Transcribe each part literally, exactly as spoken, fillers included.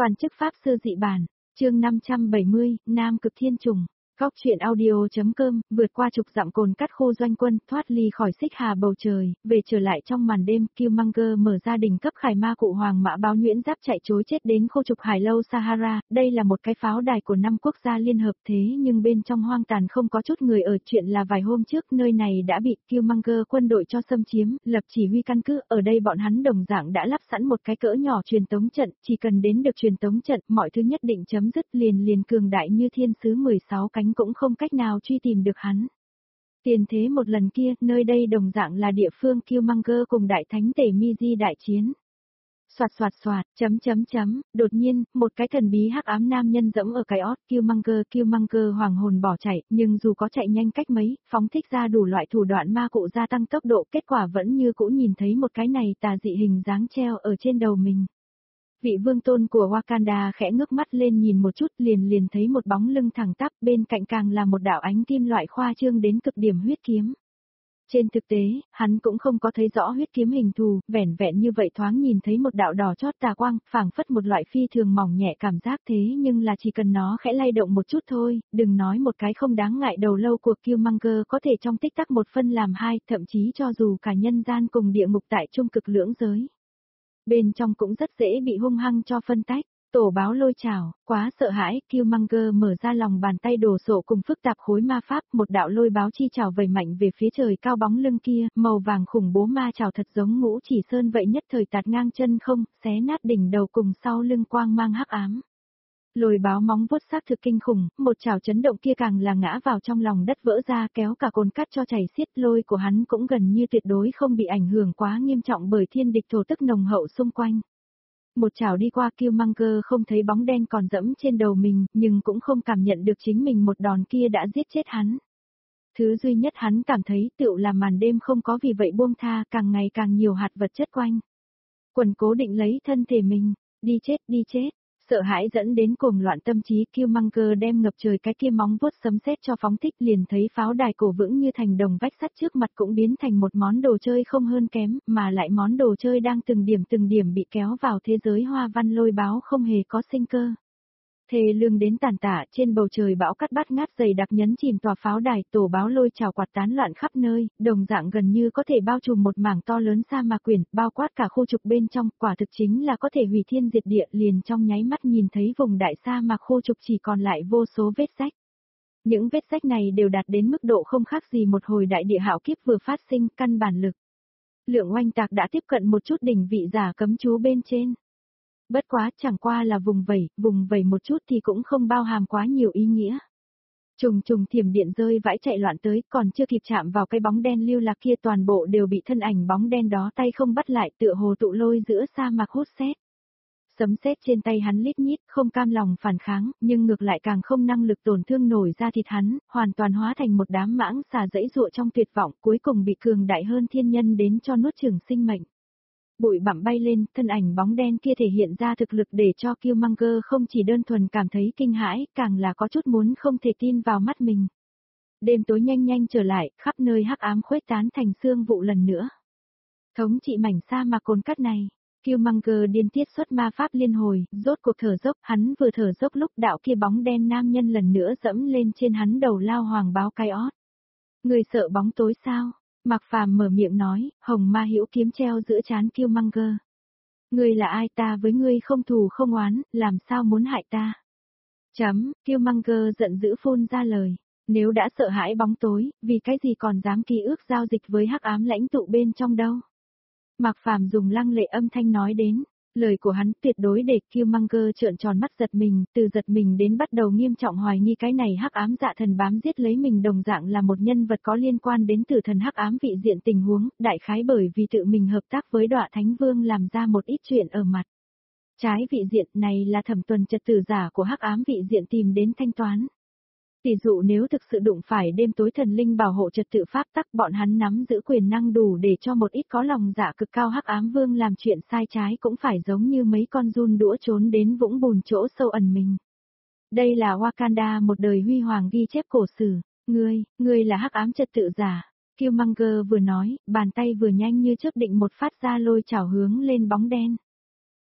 Toàn chức pháp sư dị bản, chương năm trăm bảy mươi, Nam Cực Thiên Trùng. Góc truyện audio.com, vượt qua trục dặm cồn cắt khu doanh quân, thoát ly khỏi xích hà bầu trời, về trở lại trong màn đêm, Killmonger mở ra đỉnh cấp khải ma cụ hoàng mã báo nhuyễn giáp chạy trối chết đến khu trục hải lâu Sahara, đây là một cái pháo đài của năm quốc gia liên hợp thế nhưng bên trong hoang tàn không có chút người ở, chuyện là vài hôm trước nơi này đã bị Killmonger quân đội cho xâm chiếm, lập chỉ huy căn cứ, ở đây bọn hắn đồng dạng đã lắp sẵn một cái cỡ nhỏ truyền tống trận, chỉ cần đến được truyền tống trận, mọi thứ nhất định chấm dứt liền liền cường đại như thiên sứ mười sáu cánh cũng không cách nào truy tìm được hắn. Tiền thế một lần kia, nơi đây đồng dạng là địa phương Killmonger cùng đại thánh tể Miji đại chiến. Soạt soạt soạt, chấm chấm chấm, đột nhiên, một cái thần bí hắc ám nam nhân dẫm ở cái ót Killmonger, Killmonger hoàng hồn bỏ chạy, nhưng dù có chạy nhanh cách mấy, phóng thích ra đủ loại thủ đoạn ma cụ gia tăng tốc độ, kết quả vẫn như cũ nhìn thấy một cái này tà dị hình dáng treo ở trên đầu mình. Vị vương tôn của Wakanda khẽ ngước mắt lên nhìn một chút liền liền thấy một bóng lưng thẳng tắp, bên cạnh càng là một đạo ánh kim loại khoa trương đến cực điểm huyết kiếm. Trên thực tế, hắn cũng không có thấy rõ huyết kiếm hình thù, vẻn vẹn như vậy thoáng nhìn thấy một đạo đỏ chót tà quang, phảng phất một loại phi thường mỏng nhẹ cảm giác thế nhưng là chỉ cần nó khẽ lay động một chút thôi, đừng nói một cái không đáng ngại đầu lâu của Killmonger có thể trong tích tắc một phân làm hai, thậm chí cho dù cả nhân gian cùng địa ngục tại trung cực lưỡng giới. Bên trong cũng rất dễ bị hung hăng cho phân tách. Tổ báo lôi trào, quá sợ hãi, Killmonger mở ra lòng bàn tay đồ sộ cùng phức tạp khối ma pháp, một đạo lôi báo chi trào vẩy mạnh về phía trời cao bóng lưng kia, màu vàng khủng bố ma trào thật giống ngũ chỉ sơn vậy nhất thời tạt ngang chân không, xé nát đỉnh đầu cùng sau lưng quang mang hắc ám. Lôi báo móng vuốt xác thực kinh khủng, một trào chấn động kia càng là ngã vào trong lòng đất vỡ ra kéo cả cồn cát cho chảy xiết, lôi của hắn cũng gần như tuyệt đối không bị ảnh hưởng quá nghiêm trọng bởi thiên địch thổ tức nồng hậu xung quanh. Một chảo đi qua Killmonger không thấy bóng đen còn dẫm trên đầu mình, nhưng cũng không cảm nhận được chính mình một đòn kia đã giết chết hắn. Thứ duy nhất hắn cảm thấy tựu là màn đêm không có vì vậy buông tha, càng ngày càng nhiều hạt vật chất quanh. Quần cố định lấy thân thể mình, đi chết đi chết. Sợ hãi dẫn đến cuồng loạn tâm trí, Killmonger đem ngập trời cái kia móng vuốt sấm sét cho phóng thích, liền thấy pháo đài cổ vững như thành đồng vách sắt trước mặt cũng biến thành một món đồ chơi không hơn kém, mà lại món đồ chơi đang từng điểm từng điểm bị kéo vào thế giới hoa văn lôi báo không hề có sinh cơ. Thề lương đến tàn tạ, trên bầu trời bão cát bát ngát dày đặc nhấn chìm tòa pháo đài, tổ báo lôi trào quạt tán loạn khắp nơi, đồng dạng gần như có thể bao trùm một mảng to lớn sa mạc quyển, bao quát cả khu trục bên trong, quả thực chính là có thể hủy thiên diệt địa, liền trong nháy mắt nhìn thấy vùng đại sa mạc khu trục chỉ còn lại vô số vết rách. Những vết rách này đều đạt đến mức độ không khác gì một hồi đại địa hạo kiếp vừa phát sinh, căn bản lực. Lượng oanh tạc đã tiếp cận một chút đỉnh vị giả cấm chú bên trên. Bất quá chẳng qua là vùng vẩy, vùng vẩy một chút thì cũng không bao hàm quá nhiều ý nghĩa. Trùng trùng thiểm điện rơi vãi chạy loạn tới, còn chưa kịp chạm vào cái bóng đen lưu lạc kia toàn bộ đều bị thân ảnh bóng đen đó tay không bắt lại, tựa hồ tụ lôi giữa sa mạc hút sét. Sấm sét trên tay hắn lít nhít, không cam lòng phản kháng, nhưng ngược lại càng không năng lực tổn thương nổi ra thịt hắn, hoàn toàn hóa thành một đám mãng xà dẫy dụa trong tuyệt vọng, cuối cùng bị cường đại hơn thiên nhân đến cho nuốt chửng sinh mệnh. Bụi bặm bay lên, thân ảnh bóng đen kia thể hiện ra thực lực để cho Killmonger không chỉ đơn thuần cảm thấy kinh hãi, càng là có chút muốn không thể tin vào mắt mình. Đêm tối nhanh nhanh trở lại, khắp nơi hắc ám khuếch tán thành xương vụ lần nữa. Thống trị mảnh sa mạc cồn cát này, Killmonger điên tiết xuất ma pháp liên hồi, rốt cuộc thở dốc, hắn vừa thở dốc lúc đạo kia bóng đen nam nhân lần nữa dẫm lên trên hắn đầu lao hoàng báo cái ót. Người sợ bóng tối sao? Mạc Phàm mở miệng nói, hồng ma hữu kiếm treo giữa trán Killmonger. Ngươi là ai, ta với ngươi không thù không oán, làm sao muốn hại ta? Chấm, Killmonger giận dữ phun ra lời, nếu đã sợ hãi bóng tối, vì cái gì còn dám ký ước giao dịch với hắc ám lãnh tụ bên trong đâu? Mạc Phàm dùng lăng lệ âm thanh nói đến. Lời của hắn tuyệt đối để Killmonger trợn tròn mắt giật mình, từ giật mình đến bắt đầu nghiêm trọng hoài nghi cái này hắc ám dạ thần bám giết lấy mình đồng dạng là một nhân vật có liên quan đến tử thần hắc ám vị diện tình huống, đại khái bởi vì tự mình hợp tác với Đọa Thánh Vương làm ra một ít chuyện ở mặt. Trái vị diện này là thẩm tuần trật tự giả của hắc ám vị diện tìm đến thanh toán. Tỷ dụ nếu thực sự đụng phải đêm tối thần linh bảo hộ trật tự pháp tắc, bọn hắn nắm giữ quyền năng đủ để cho một ít có lòng dạ cực cao hắc ám vương làm chuyện sai trái cũng phải giống như mấy con giun đũa trốn đến vũng bùn chỗ sâu ẩn mình. Đây là Wakanda một đời huy hoàng ghi chép cổ sử, ngươi, ngươi là hắc ám trật tự giả. Killmonger vừa nói, bàn tay vừa nhanh như chớp định một phát ra lôi chảo hướng lên bóng đen.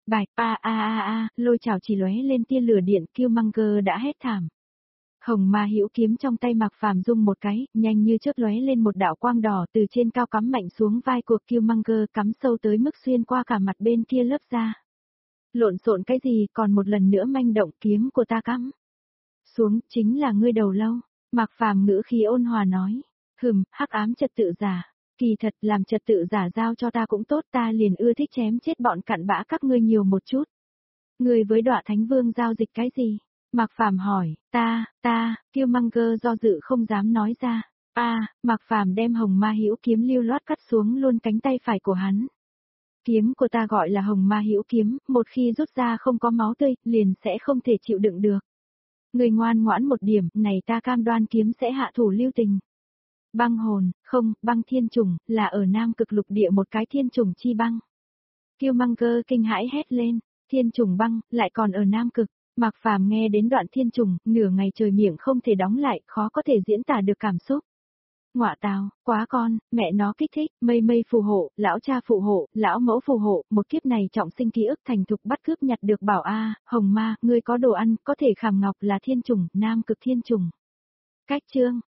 Bạch a a a a, lôi chảo chỉ lóe lên tia lửa điện, Killmonger đã hét thảm. Hồng ma hữu kiếm trong tay Mạc Phàm rung một cái, nhanh như chớp lóe lên một đạo quang đỏ từ trên cao cắm mạnh xuống vai của Killmonger, cắm sâu tới mức xuyên qua cả mặt bên kia lớp da. Lộn xộn cái gì, còn một lần nữa manh động, kiếm của ta cắm xuống, chính là ngươi đầu lâu. Mạc Phàm ngữ khí ôn hòa nói, hừm, hắc ám trật tự giả, kỳ thật làm trật tự giả giao cho ta cũng tốt, ta liền ưa thích chém chết bọn cặn bã các ngươi nhiều một chút. Ngươi với Đọa Thánh Vương giao dịch cái gì? Mạc Phàm hỏi, ta, ta, Killmonger do dự không dám nói ra. A, à, Mạc Phàm đem hồng ma hữu kiếm lưu loát cắt xuống luôn cánh tay phải của hắn. Kiếm của ta gọi là hồng ma hữu kiếm, một khi rút ra không có máu tươi, liền sẽ không thể chịu đựng được. Người ngoan ngoãn một điểm, này ta cam đoan kiếm sẽ hạ thủ lưu tình. Băng hồn, không, băng thiên trùng, là ở Nam Cực lục địa một cái thiên trùng chi băng. Killmonger kinh hãi hét lên, thiên trùng băng, lại còn ở Nam Cực. Mạc Phàm nghe đến đoạn thiên trùng, nửa ngày trời miệng không thể đóng lại, khó có thể diễn tả được cảm xúc. Ngọa tào, quá con, mẹ nó kích thích, mây mây phù hộ, lão cha phù hộ, lão mẫu phù hộ, một kiếp này trọng sinh ký ức thành thục bắt cướp nhặt được bảo a, hồng ma, ngươi có đồ ăn, có thể khảm ngọc là thiên trùng, Nam Cực thiên trùng. Cách chương